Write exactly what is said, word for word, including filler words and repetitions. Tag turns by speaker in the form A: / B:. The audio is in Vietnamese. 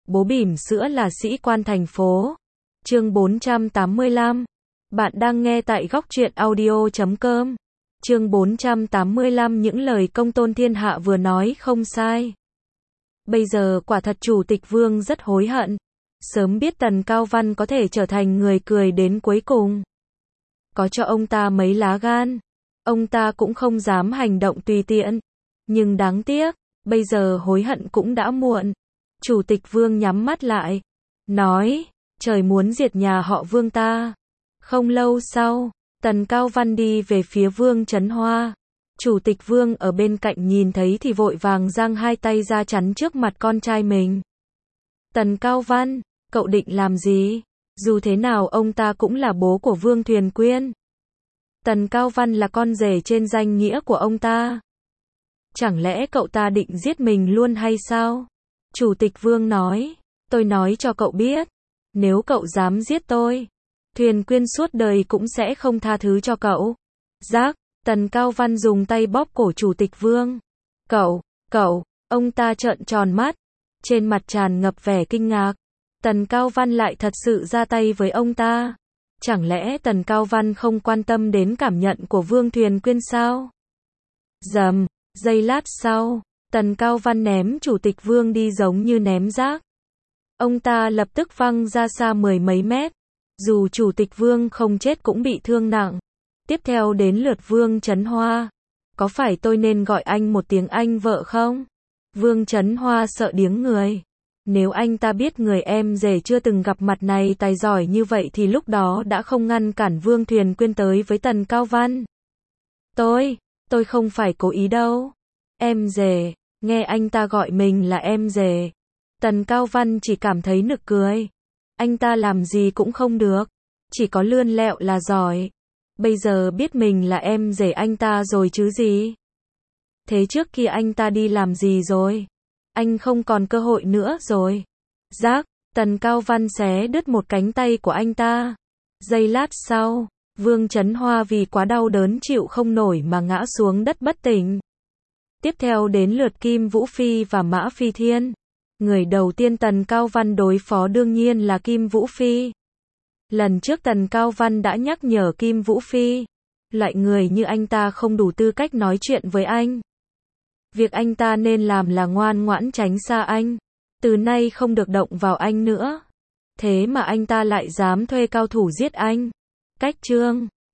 A: bố bỉm sữa là sĩ quan thành phố. Chương bốn trăm tám mươi lăm. Bạn đang nghe tại góc truyện audio chấm com. Chương bốn trăm tám mươi lăm. Những lời công tôn thiên hạ vừa nói không sai. Bây giờ quả thật Chủ tịch Vương rất hối hận. Sớm biết Tần Cao Văn có thể trở thành người cười đến cuối cùng. Có cho ông ta mấy lá gan, ông ta cũng không dám hành động tùy tiện. Nhưng đáng tiếc, bây giờ hối hận cũng đã muộn. Chủ tịch Vương nhắm mắt lại, nói, trời muốn diệt nhà họ Vương ta. Không lâu sau, Tần Cao Văn đi về phía Vương Chấn Hoa. Chủ tịch Vương ở bên cạnh nhìn thấy thì vội vàng giang hai tay ra chắn trước mặt con trai mình. Tần Cao Văn, cậu định làm gì? Dù thế nào ông ta cũng là bố của Vương Thuyền Quyên. Tần Cao Văn là con rể trên danh nghĩa của ông ta. Chẳng lẽ cậu ta định giết mình luôn hay sao? Chủ tịch Vương nói, tôi nói cho cậu biết, nếu cậu dám giết tôi, Thuyền Quyên suốt đời cũng sẽ không tha thứ cho cậu. Giác, Tần Cao Văn dùng tay bóp cổ Chủ tịch Vương. Cậu, cậu, ông ta trợn tròn mắt, trên mặt tràn ngập vẻ kinh ngạc. Tần Cao Văn lại thật sự ra tay với ông ta. Chẳng lẽ Tần Cao Văn không quan tâm đến cảm nhận của Vương Thuyền Quyên sao? Rầm, giây lát sau, Tần Cao Văn ném Chủ tịch Vương đi giống như ném rác. Ông ta lập tức văng ra xa mười mấy mét. Dù Chủ tịch Vương không chết cũng bị thương nặng. Tiếp theo đến lượt Vương Chấn Hoa. Có phải tôi nên gọi anh một tiếng anh vợ không? Vương Chấn Hoa sợ điếng người. Nếu anh ta biết người em rể chưa từng gặp mặt này tài giỏi như vậy thì lúc đó đã không ngăn cản Vương Thuyền Quyên tới với Tần Cao Văn. Tôi, tôi không phải cố ý đâu. Em rể, nghe anh ta gọi mình là em rể. Tần Cao Văn chỉ cảm thấy nực cười. Anh ta làm gì cũng không được, chỉ có lươn lẹo là giỏi. Bây giờ biết mình là em rể anh ta rồi chứ gì. Thế trước kia anh ta đi làm gì rồi? Anh không còn cơ hội nữa rồi. Giác, Tần Cao Văn xé đứt một cánh tay của anh ta. Giây lát sau, Vương Chấn Hoa vì quá đau đớn chịu không nổi mà ngã xuống đất bất tỉnh. Tiếp theo đến lượt Kim Vũ Phi và Mã Phi Thiên. Người đầu tiên Tần Cao Văn đối phó đương nhiên là Kim Vũ Phi. Lần trước Tần Cao Văn đã nhắc nhở Kim Vũ Phi. Loại người như anh ta không đủ tư cách nói chuyện với anh. Việc anh ta nên làm là ngoan ngoãn tránh xa anh. Từ nay không được động vào anh nữa. Thế mà anh ta lại dám thuê cao thủ giết anh. Cách chương